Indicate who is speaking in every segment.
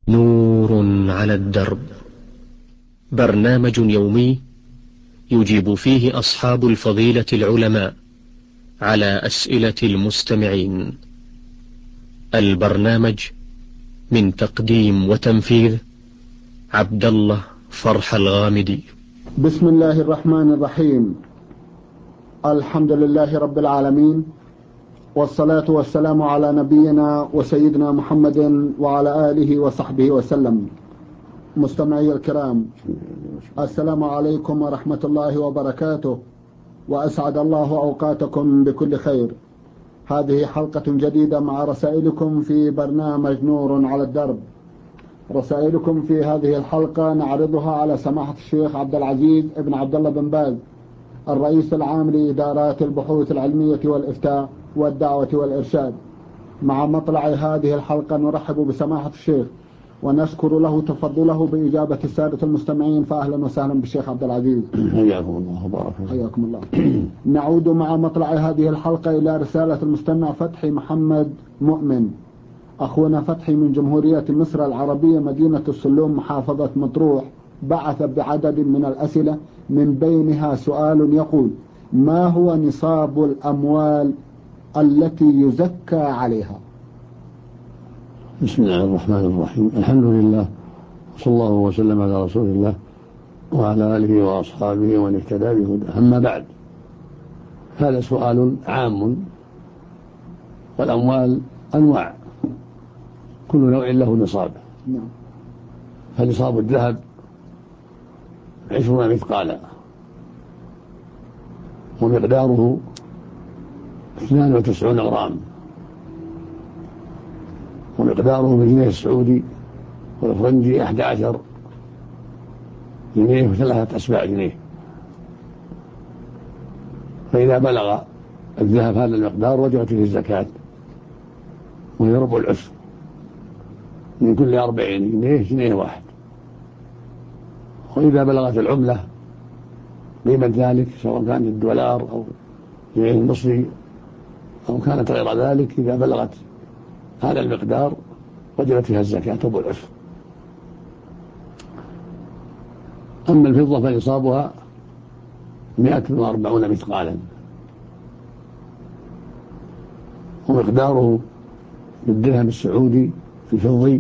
Speaker 1: نور على الدرب، برنامج يومي يجيب فيه أصحاب الفضيلة العلماء على أسئلة المستمعين. البرنامج من تقديم وتنفيذ عبد الله فرح الغامدي.
Speaker 2: بسم الله الرحمن الرحيم. الحمد لله رب العالمين، والصلاة والسلام على نبينا وسيدنا محمد وعلى آله وصحبه وسلم. مستمعي الكرام، السلام عليكم ورحمة الله وبركاته، وأسعد الله أوقاتكم بكل خير. هذه حلقة جديدة مع رسائلكم في برنامج نور على الدرب. رسائلكم في هذه الحلقة نعرضها على سماحة الشيخ عبد العزيز ابن عبد الله بن باز، الرئيس العام لإدارات البحوث العلمية والإفتاء والدعوة والإرشاد. مع مطلع هذه الحلقة نرحب بسماحة الشيخ ونشكر له تفضله بإجابة السادة المستمعين، فأهلا وسهلا بالشيخ عبد العزيز.
Speaker 3: حياكم الله وبارك فيكم.
Speaker 2: حياكم الله. نعود مع مطلع هذه الحلقة إلى رسالة المستمع فتحي محمد مؤمن. أخونا فتحي من جمهورية مصر العربية مدينة السلوم محافظة مطروح، بعث بعدد من الأسئلة، من بينها سؤال يقول: ما هو نصاب الأموال التي يزكى عليها؟
Speaker 3: بسم الله الرحمن الرحيم. الحمد لله، صلى الله وسلم على رسول الله وعلى آله وأصحابه ومن اهتدى بهداه. أما بعد، هذا سؤال عام، والأموال أنواع، كل نوع له نصاب. فنصاب الذهب 20 مثقالا، ومقداره 92 غرام، ومقداره بالجنيه السعودي والفرنجي 11 جنيه وثلاثة أسباع جنيه. فإذا بلغ الذهب هذا المقدار وجبت فيه الزكاة، وهي ربع العشر، من كل 40 جنيه جنيه واحد. وإذا بلغت العملة قيمة ذلك، سواء كانت الدولار أو الجنيه المصري أو كانت غير ذلك، إذا بلغت هذا المقدار وجبت فيها الزكاة ربع العشر. أما الفضة فنصابها 140 مثقالا، ومقداره بالدرهم السعودي الفضي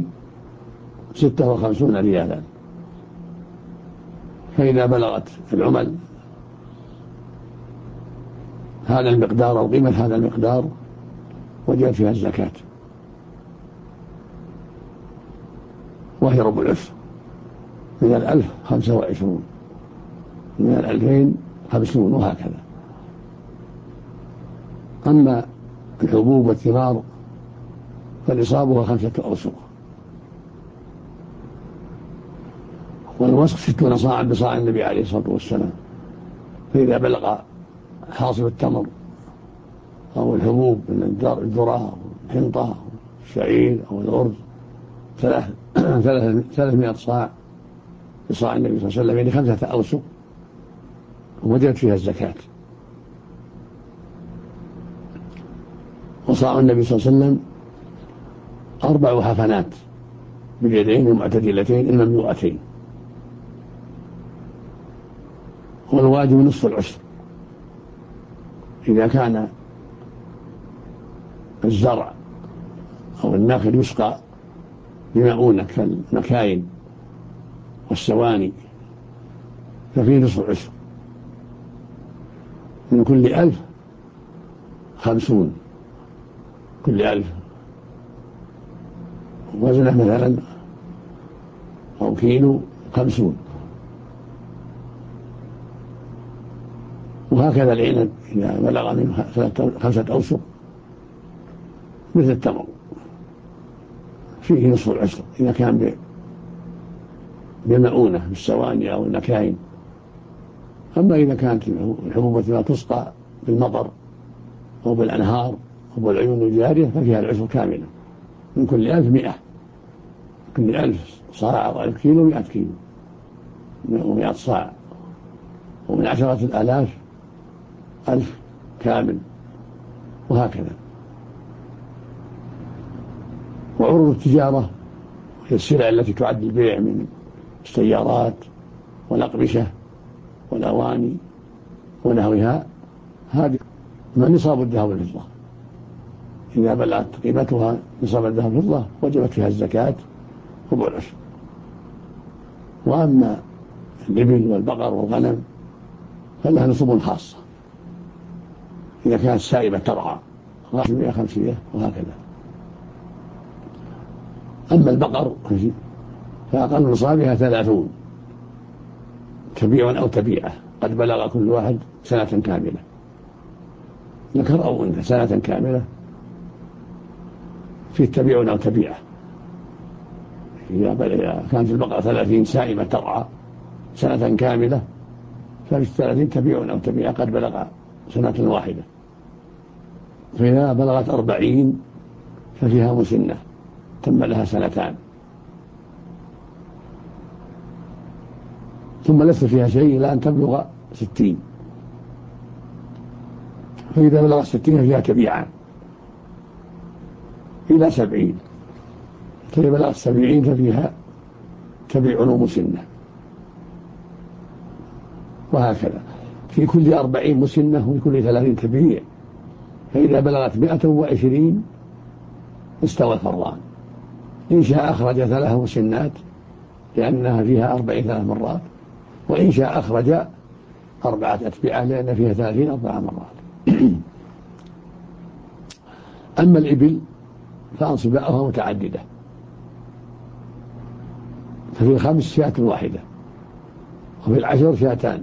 Speaker 3: 56 ريالا. فإذا بلغت العمل هذا المقدار أو قيمة هذا المقدار وجبت فيها الزكاة، وهي ربع العشر. من 1000 25، من 2000 50، وهكذا. أما الحبوب والثمار فنصابها 5 أوسق، والوسق 60 صاعا بصاع النبي عليه الصلاة والسلام. فإذا بلغ حاصل التمر أو الحبوب من الذرة أو الحنطة أو الشعير أو الأرز 300 صاع بصاع النبي صلى الله عليه وسلم، يعني 5 أوسق، ووجبت فيها الزكاة. وصاع النبي صلى الله عليه وسلم 4 حفنات باليدين المعتدلتين المملوءتين، والواجب نصف العشر. إذا كان الزرع أو النخل يسقى بمؤونة كالمكاين والسواني ففيه نصف العشر. من كل 1000 50، كل 1000 وزنه مثلا أو كيلو 50. وهكذا العنب إذا بلغ من 5 أوسق مثل التمر فيه نصف العشر، إذا كان بمؤونة بالسواني أو المكاين. أما إذا كانت الحبوب لا تسقى بالمطر أو بالأنهار أو بالعيون الجارية ففيها العشر كاملا. من كل 1000 100، كل 1000 صاع أو 1000 كيلو 100 كيلو و100 صاع، ومن 10,000 1000 كامل، وهكذا. وعروض التجارة هي السلع التي تعد البيع من السيارات والأقمشة والأواني ونحوها، هذه ما نصاب الذهب والفضة. إذا بلغت قيمتها نصاب الذهب والفضة وجبت فيها الزكاة ربع العشر. وأما الإبل والبقر والغنم فلها نصوب خاصة إذا كانت سائبة ترعى 500 وهكذا. أما البقر فأقل نصابها 30 تبيع أو تبيعة قد بلغ كل واحد سنة كاملة، ذكر أو أنثى، سنة كاملة فيه تبيع أو تبيعة. إذا كانت البقرة 30 سائمة ترعى سنة كاملة ففي 30 تبيع أو تبيعة قد بلغ سنة واحدة. فإذا بلغت 40 ففيها مسنة تم لها 2 سنين، ثم ليس فيها شيء إلى أن تبلغ 60. فإذا بلغت 60 فيها تبيعان إلى 70. فإذا بلغت 70 ففيها تبيع ومسنة، وهكذا في كل 40 مسنة وفي كل 30 تبيع. فإذا بلغت 120 استوى الفران، إن شاء أخرج 3 مسنات لأنها فيها 40 3 مرات، وإن شاء أخرج 4 أتباع لأن فيها 30 4 مرات. أما الإبل فأنصباؤها متعددة، ففي 5 شاة واحدة، وفي 10 شاتان،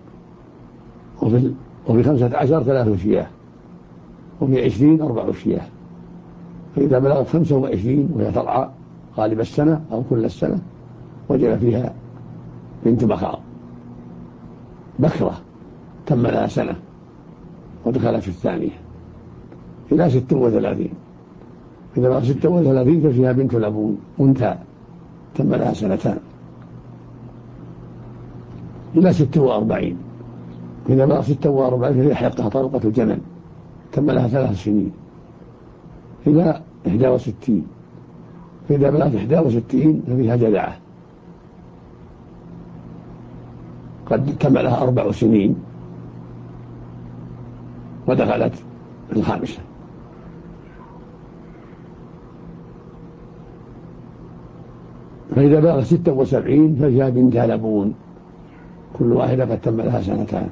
Speaker 3: وفي 15 3 شياه، وفي 20 4 شياه. فإذا بلغت 25 وهي ترعى غالب السنة أو كل السنة وجب فيها بنت بخار بكرة تم لها 1 سنة ودخلت في الثانية إلى 36. إذا بلغت 36 ففيها بنت لبون أنثى تم لها 2 سنين إلى 46. إذا بلغت 46 ففيها حقها طلقة الجمل تم لها 3 سنين إلى 61. فإذا بلغت 61 ففيها جذعة قد تم لها 4 سنين ودخلت في 5. فإذا بلغت 76 ففيها بنت لبون كل واحدة قد تم لها 2 سنين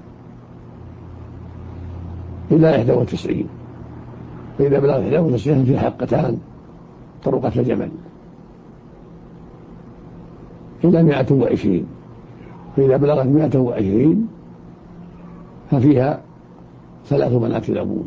Speaker 3: إلى 91. فإذا بلغت 91 فيها حقتان طرقة الجمل إلى 120. فإذا بلغت 120 ففيها 3 بنات لبون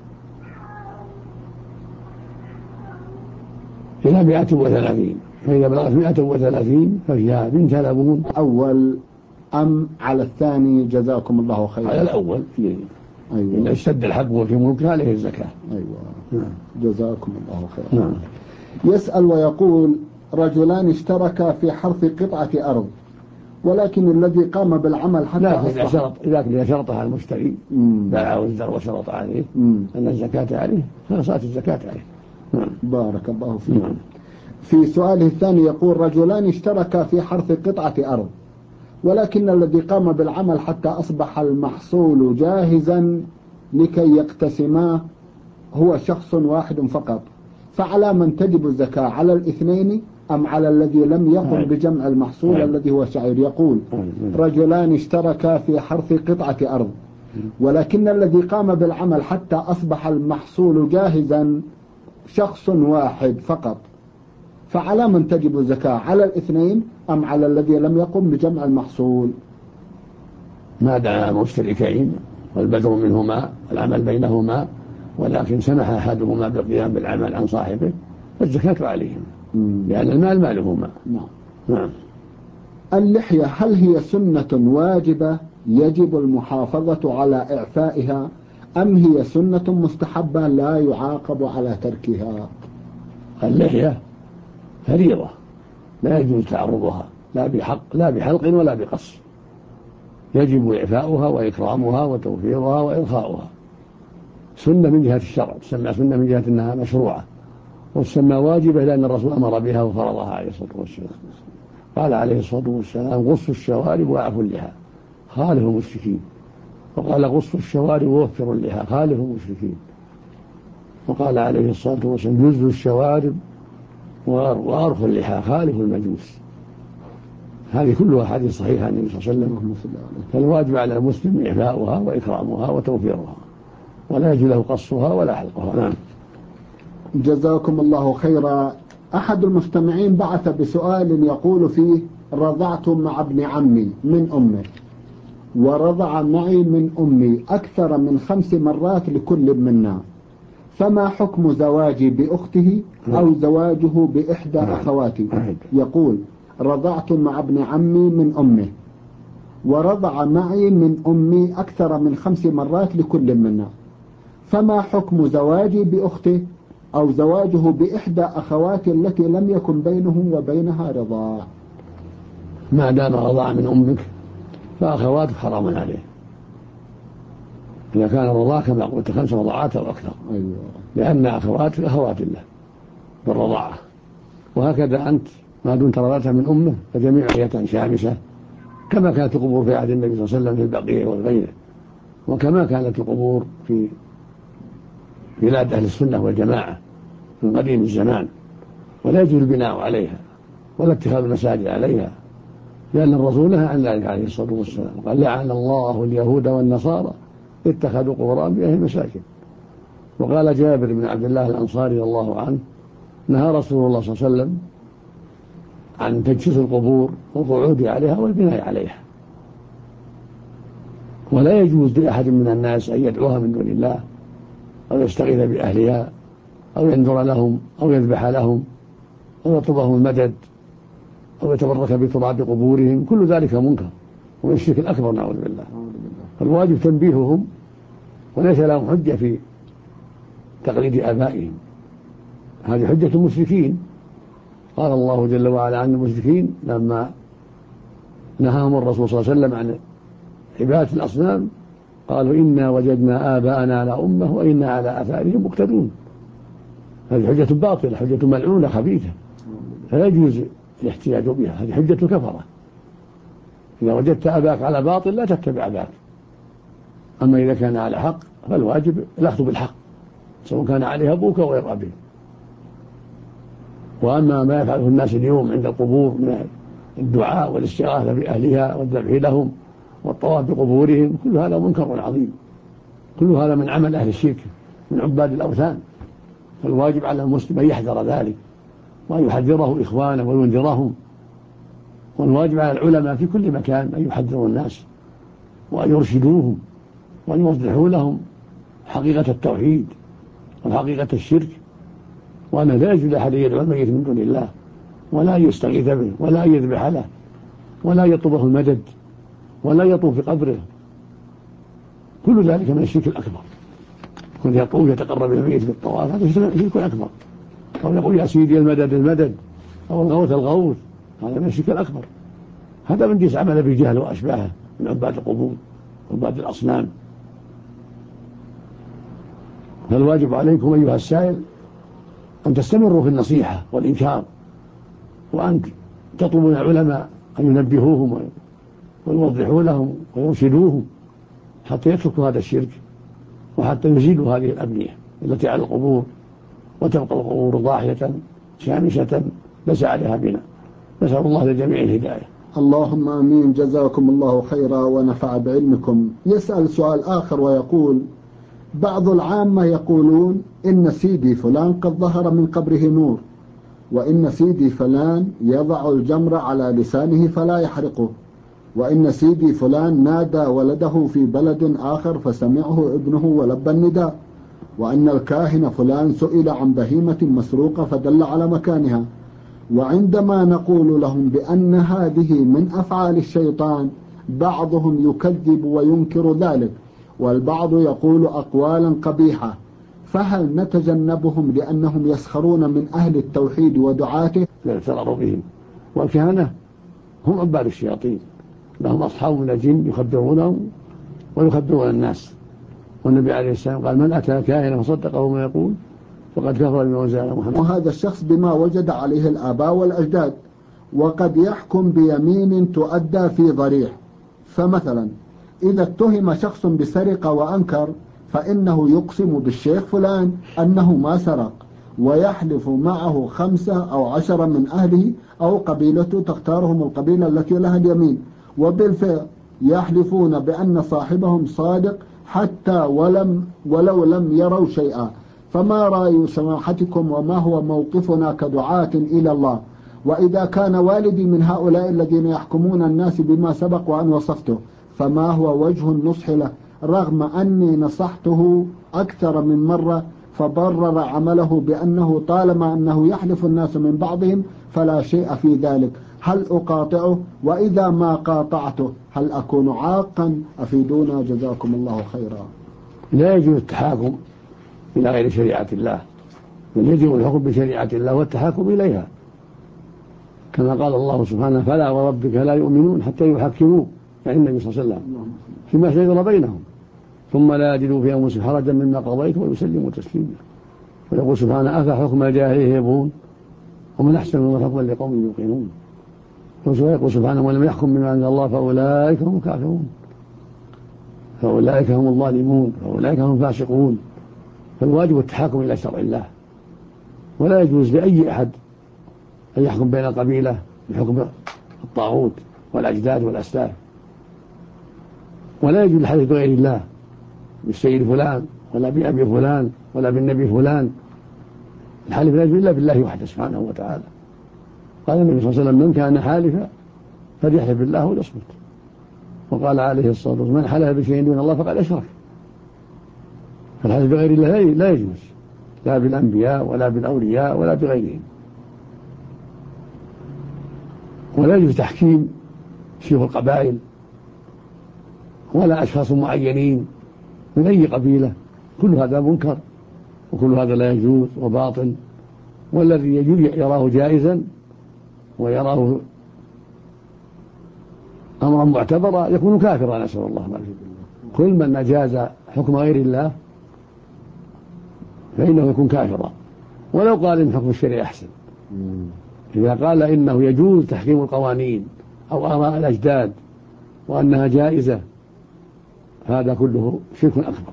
Speaker 3: إلى 130. فإذا بلغت 130 ففيها بنت لبون.
Speaker 2: أول أم على الثاني؟ جزاكم الله خيرا.
Speaker 3: على الأول. أيوة. إذا اشتد الحق وفي ملكه عليه الزكاة.
Speaker 2: أيوة. جزاكم الله خيرا.
Speaker 3: نعم.
Speaker 2: يسأل ويقول: رجلان اشتركا في حرث قطعة أرض، ولكن الذي قام بالعمل حتى
Speaker 3: إذا شرطها المشتري باع وازدر وشرط عليه أن الزكاة عليه فصارت الزكاة عليه.
Speaker 2: بارك الله فيك. في سؤاله الثاني يقول: رجلان اشتركا في حرث قطعة أرض، ولكن الذي قام بالعمل حتى أصبح المحصول جاهزا لكي يقتسما هو شخص واحد فقط، فعلى من تجب الزكاة؟ على الاثنين أم على الذي لم يقم بجمع المحصول الذي هو شعير؟ يقول: رجلان اشتركا في حرث قطعة أرض، ولكن الذي قام بالعمل حتى أصبح المحصول جاهزا شخص واحد فقط، فعلى من تجب الزكاة؟ على الاثنين أم على الذي لم يقم بجمع المحصول؟
Speaker 3: ما دعا مشتركين والبدر منهما والعمل بينهما، ولكن سمح أحدهما بالقيام بالعمل عن صاحبه فالزكاة عليهم لأن المال مالهما.
Speaker 2: نعم. اللحية هل هي سنة واجبة يجب المحافظة على إعفائها، أم هي سنة مستحبة لا يعاقب على تركها؟
Speaker 3: اللحية فريضة لا يجوز تعرضها لا بحلق ولا بقص، يجب إعفاؤها وإكرامها وتوفيرها وإرخاؤها. سنة من جهة الشرع، تسمى سنة من جهة أنها مشروعة وتسمى واجبة لأن الرسول أمر بها وفرضها عليه الصلاة والسلام. قال عليه الصلاة والسلام: غصوا الشوارب وأعفوا اللحى خالفوا المشركين. وقال: غصوا الشوارب ووفروا اللحى خالفوا المشركين. وقال عليه الصلاة والسلام: جزوا الشوارب وأرخوا اللحى خالفوا المجوس. هذه كلها حديث صحيحة عن النبي صلى الله عليه وسلم. فالواجب على المسلم إعفاؤها وإكرامها وتوفيرها، ولا يجوز له قصها ولا حلقها. نعم.
Speaker 2: جزاكم الله خيرا. أحد المستمعين بعث بسؤال يقول فيه: رضعت مع ابن عمي من أمه، ورضع معي من أمي أكثر من 5 مرات لكل منا، فما حكم زواجي بأخته أو زواجه بإحدى أخواتي؟ يقول: رضعت مع ابن عمي من أمه، ورضع معي من أمي أكثر من 5 مرات لكل منا، فما حكم زواجي بأخته أو زواجه بإحدى أخواتي التي لم يكن بينه وبينها رضاع؟
Speaker 3: ما دام رضع من أمك فأخواتك حرام عليه، إذا كان الرضاع كما قلت 5 رضعات أو أكثر.
Speaker 2: أيوة.
Speaker 3: لأن أخواتك أخوات الله بالرضاعة. وهكذا أنت ما دمت رضعتها من أمه فجميع حياة شامسة، كما كانت القبور في عهد النبي صلى الله عليه وسلم في البقيع وغيره، وكما كانت القبور في بلاد أهل السنة والجماعة من قديم الزمان. ولا يجوز البناء عليها ولا اتخاذ المساجد عليها، لأن الرسول نهى عن ذلك عليه الصلاة والسلام. قال: لعن الله اليهود والنصارى اتخذوا قبور أنبيائهم مساجد. وقال جابر بن عبد الله الأنصاري رضي الله عنه: نهى رسول الله صلى الله عليه وسلم عن تجسيس القبور والقعود عليها والبناء عليها. ولا يجوز لأحد من الناس أن يدعوها من دون الله أو يستغيث بأهلها أو ينذر لهم أو يذبح لهم أو يطلبهم المدد أو يتبرك بتراب قبورهم. كل ذلك منكر ومن الشرك الأكبر، نعوذ بالله. فالواجب تنبيههم، وليس لهم حجة في تقليد آبائهم. هذه حجة المشركين. قال الله جل وعلا عن المشركين لما نهاهم الرسول صلى الله عليه وسلم عن عبادة الأصنام: قالوا: إنا وجدنا آباءنا على أمة وإنا على آثارهم مقتدون. هذه حجة باطلة، حجة ملعونة خبيثة، لا يجوز الاحتجاج بها. هذه حجة كفرة. إذا وجدت أباك على باطل لا تتبع أباك. أما إذا كان على حق فالواجب الأخذ بالحق، سواء كان عليه أبوك أو غير أبيه. وأما ما يفعله الناس اليوم عند القبور من الدعاء والاستغاثة بأهلها والذبح لهم والطواف بقبورهم، كل هذا منكر عظيم، كل هذا من عمل أهل الشرك من عباد الأوثان. فالواجب على المسلم أن يحذر ذلك وأن يحذره إخوانه وينذرهم. والواجب على العلماء في كل مكان أن يحذروا الناس وأن يرشدوهم وأن يوضحوا لهم حقيقة التوحيد وحقيقة الشرك، وأن لا يجوز لأحد يدعو الميت من دون الله ولا يستغيث به ولا يذبح له ولا يطلبه المدد ولا يطوف في قبره. كل ذلك من الشرك الأكبر. كن يطوف يتقرب إلى الميت بالطواف، هذا شرك أكبر. أو يقول: يا سيدي المدد المدد، أو الغوث الغوث، هذا من الشرك الأكبر. هذا من جنس عمل بالجهل وأشباهه من عباد القبور وعباد الأصنام. فالواجب عليكم أيها السائل أن تستمروا في النصيحة والإنكار، وأن تطلبوا من العلماء أن ينبهوهم ويوضحوا لهم ويرشدوهم حتى يتركوا هذا الشرك وحتى يزيلوا هذه الأبنية التي على القبور، وتبقى القبور ضاحية شامسة ليس عليها بناء. نسأل الله لجميع الهداية.
Speaker 2: اللهم آمين. جزاكم الله خيرا ونفع بعلمكم. يسأل سؤال آخر ويقول: بعض العامة يقولون إن سيدي فلان قد ظهر من قبره نور، وإن سيدي فلان يضع الجمر على لسانه فلا يحرقه، وإن سيدي فلان نادى ولده في بلد آخر فسمعه ابنه ولبى النداء، وأن الكاهن فلان سئل عن بهيمة مسروقة فدل على مكانها. وعندما نقول لهم بأن هذه من أفعال الشيطان بعضهم يكذب وينكر ذلك، والبعض يقول أقوالا قبيحة، فهل نتجنبهم لأنهم يسخرون من أهل التوحيد ودعاته؟
Speaker 3: لا يغتر بهم. والكهنة هم عباد الشياطين، لهم أصحاب من الجن يخدرونهم ويخدرون الناس. والنبي عليه السلام قال: من أتى كاهنا فصدقه ما يقول فقد كفر بما أنزل على محمد.
Speaker 2: وهذا الشخص بما وجد عليه الآباء والأجداد، وقد يحكم بيمين تؤدى في ضريح. فمثلا إذا اتهم شخص بسرقة وأنكر، فإنه يقسم بالشيخ فلان أنه ما سرق، ويحلف معه 5 أو 10 من أهله أو قبيلته تختارهم القبيلة التي لها اليمين، وبالفعل يحلفون بأن صاحبهم صادق حتى ولو لم يروا شيئا. فما رأي سماحتكم وما هو موقفنا كدعاة إلى الله؟ وإذا كان والدي من هؤلاء الذين يحكمون الناس بما سبق وأن وصفته، فما هو وجه النصح له، رغم أني نصحته أكثر من مرة فبرر عمله بأنه طالما أنه يحلف الناس من بعضهم فلا شيء في ذلك؟ هل أقاطعه؟ وإذا ما قاطعته هل أكون عاقا؟ أفيدونا جزاكم الله خيرا.
Speaker 3: لا يجوز التحاكم إلى غير شريعة الله، بل يجب الحكم بشريعة الله والتحاكم إليها، كما قال الله سبحانه: فلا وربك لا يؤمنون حتى يحكموك، يعني النبي صلى الله عليه وسلم، فيما شجر بينهم ثم لا يجدوا في أنفسهم حرجا مما قضيت ويسلموا تسليما. ويقول سبحانه: أفحكم الجاهلية يبغون ومن أحسن من حكما لقوم يوقنون. ويقول سبحانه: ومن يحكم بما أنزل الله فأولئك هم الكافرون، فأولئك هم الظالمون، فأولئك هم الفاسقون. فالواجب التحاكم إلى شرع الله، ولا يجوز لأي أحد أن يحكم بين القبيلة بحكم الطاغوت والأجداد والأسلاف، ولا يجوز الحلف بغير الله، بالسيد فلان ولا بأبي فلان ولا بالنبي فلان. الحلف لا يجوز إلا بالله وحده سبحانه وتعالى. قال النبي صلى الله عليه وسلم: من كان حالفا فليحلف بالله وليصمت. وقال عليه الصلاة والسلام: من حلف بشيء دون الله فقد أشرك. فالحلف بغير الله لا يجوز، لا بالأنبياء ولا بالأولياء ولا بغيرهم. ولا يجوز تحكيم شيوخ القبائل ولا أشخاص معينين من أي قبيلة، كل هذا منكر وكل هذا لا يجوز وباطل. والذي يراه جائزا ويراه أمرا معتبرا يكون كافرا، نسأل الله العافية. كل من أجاز حكم غير الله فإنه يكون كافرا، ولو قال إن حكم الشريعة أحسن. إذا قال إنه يجوز تحكيم القوانين أو آراء الأجداد وأنها جائزة، هذا كله شرك أكبر.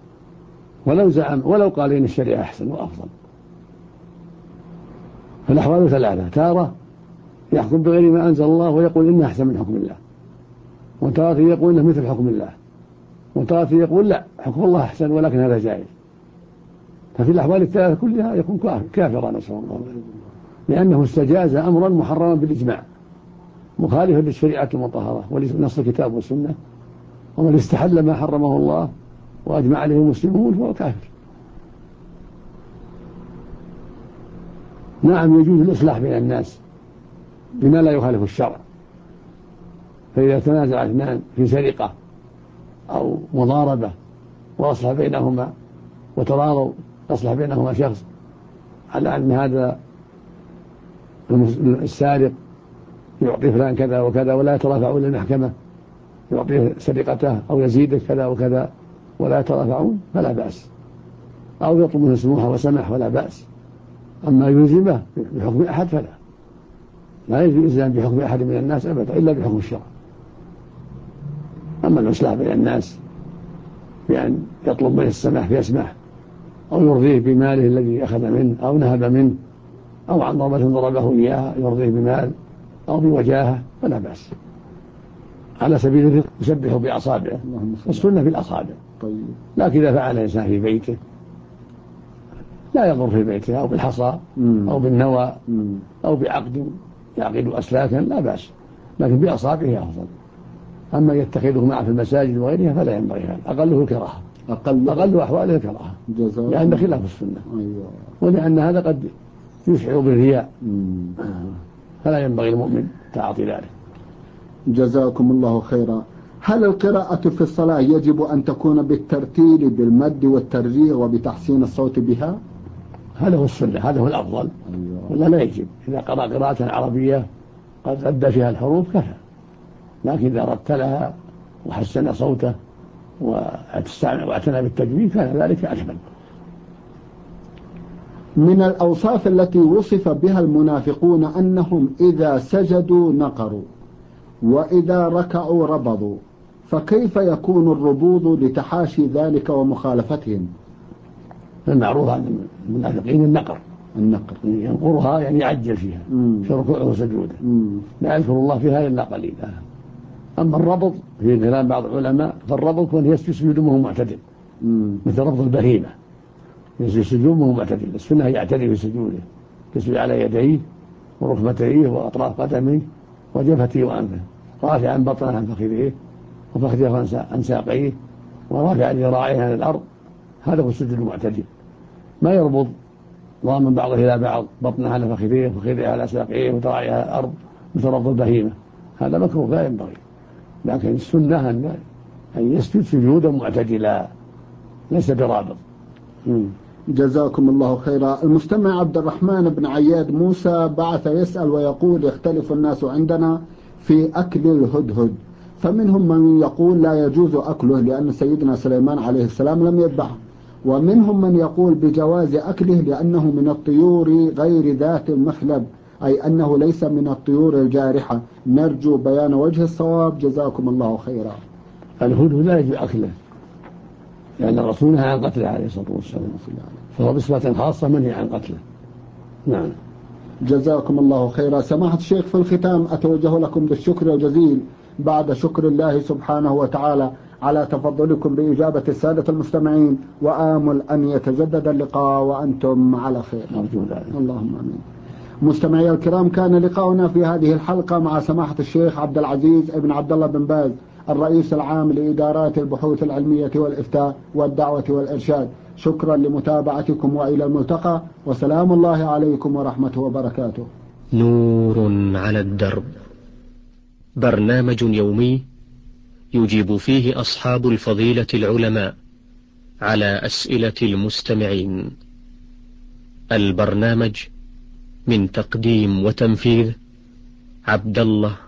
Speaker 3: ولو قال إن الشريعة أحسن وأفضل. فالأحوال ثلاثة: تارة يحكم بغير ما أنزل الله ويقول إنه أحسن من حكم الله، وتارة يقول إنه مثل حكم الله، وتارة يقول لا، حكم الله أحسن ولكن هذا جائز. ففي الأحوال الثلاثة كلها يكون كافرا، نسأل الله، لأنه استجاز أمرا محرما بالإجماع مخالفا للشريعة المطهرة ولنص الكتاب والسنة. ومن استحل ما حرمه الله وأجمع عليه المسلمون فهو كافر. نعم، يجوز الإصلاح بين الناس بما لا يخالف الشرع، فإذا تنازع اثنان في سرقة أو مضاربة وأصلح بينهما وتراضوا، أصلح بينهما شخص على أن هذا السارق يعطي فلان كذا وكذا ولا يترافعون للمحكمة، يعطيه سرقته أو يزيده كذا وكذا ولا يترافعون، فلا بأس. أو يطلب منه سموحة وسمح ولا بأس. أما يلزمه بحكم أحد فلا، لا يجوز الإلزام بحكم أحد من الناس أبدا إلا بحكم الشرع. أما الإصلاح بين الناس بأن يطلب منه السماح فيسمح، أو يرضيه بماله الذي أخذ منه أو نهب منه، أو عن ضربة ضربه إياها يرضيه بمال أو بوجاهة، فلا بأس. على سبيل الرفق يسبح بأصابعه، والسنة في الأصابع. لكن إذا فعل الإنسان في بيته لا يضر في بيته أو بالحصى أو بالنوى أو بعقد يعقد أسلاكا لا بأس، لكن بأصابعه أفضل. أما يتخذه معه في المساجد وغيرها فلا ينبغي هذا، أقله الكراهة، أقل أحواله الكراهة، لأن خلاف السنة. ولأن هذا قد يشعر بالرياء، فلا ينبغي المؤمن تعاطي ذلك.
Speaker 2: جزاكم الله خيرا. هل القراءة في الصلاة يجب أن تكون بالترتيل بالمد والترجيع وبتحسين الصوت بها؟
Speaker 3: هذا هو السنة، هذا هو الأفضل. ولا لا يجب. إذا قرأ قراءة عربية قد أدى فيها الحروف كفى، لكن إذا رتلها وحسن صوته واعتنى بالتجويد كان ذلك أكمل.
Speaker 2: من الأوصاف التي وصف بها المنافقون أنهم إذا سجدوا نقروا وإذا ركعوا ربضوا، فكيف يكون الربوض لتحاشي ذلك ومخالفتهم؟
Speaker 3: المعروف عن المنافقين النقر ينقرها يعني يعجل فيها في ركوعه وسجوده، لا يذكر الله فيها إلا قليلا. أما الربض في كلام بعض العلماء فالربض كون يسجد وهو معتدل مثل ربض البهيمة، يسجد وهو معتدل. السنة يعتدل في سجوده، يسجد على يديه وركبتيه وأطراف قدميه وجبهته وأنفه، رافعا بطنه عن فخذيه وفخذه عن ساقيه ورافعا ذراعيه عن الأرض. هذا هو السجود المعتدل، ما يربط ضاما بعضه إلى بعض، بطنه على فخذيه وفخذيه على ساقيه وذراعيه على الأرض مثل ربض البهيمة. هذا مكروه لا ينبغي، لكن السنة أن يسجد سجودا معتدلا ليس برابط.
Speaker 2: جزاكم الله خيرا. المستمع عبد الرحمن بن عياد موسى بعث يسأل ويقول: يختلف الناس عندنا في أكل الهدهد، فمنهم من يقول لا يجوز أكله لأن سيدنا سليمان عليه السلام لم يذبحه، ومنهم من يقول بجواز أكله لأنه من الطيور غير ذات المخلب، أي أنه ليس من الطيور الجارحة. نرجو بيان وجه الصواب، جزاكم الله خيرا.
Speaker 3: الهدهد لا يجوز أكله لأن الرسول نهى عن قتله عليه الصلاة والسلام، فهو بصفة خاصة منهي عن قتله. نعم.
Speaker 2: جزاكم الله خيرا. سماحة الشيخ، في الختام أتوجه لكم بالشكر الجزيل بعد شكر الله سبحانه وتعالى على تفضلكم بإجابة السادة المستمعين، وآمل أن يتجدد اللقاء وأنتم على خير. اللهم آمين. مستمعي الكرام، كان لقاؤنا في هذه الحلقة مع سماحة الشيخ عبد العزيز ابن عبد الله بن باز، الرئيس العام لإدارات البحوث العلمية والإفتاء والدعوة والإرشاد. شكرا لمتابعتكم وإلى الملتقى، وسلام الله عليكم ورحمته وبركاته.
Speaker 1: نور على الدرب، برنامج يومي يجيب فيه أصحاب الفضيلة العلماء على أسئلة المستمعين. البرنامج من تقديم وتنفيذ عبد الله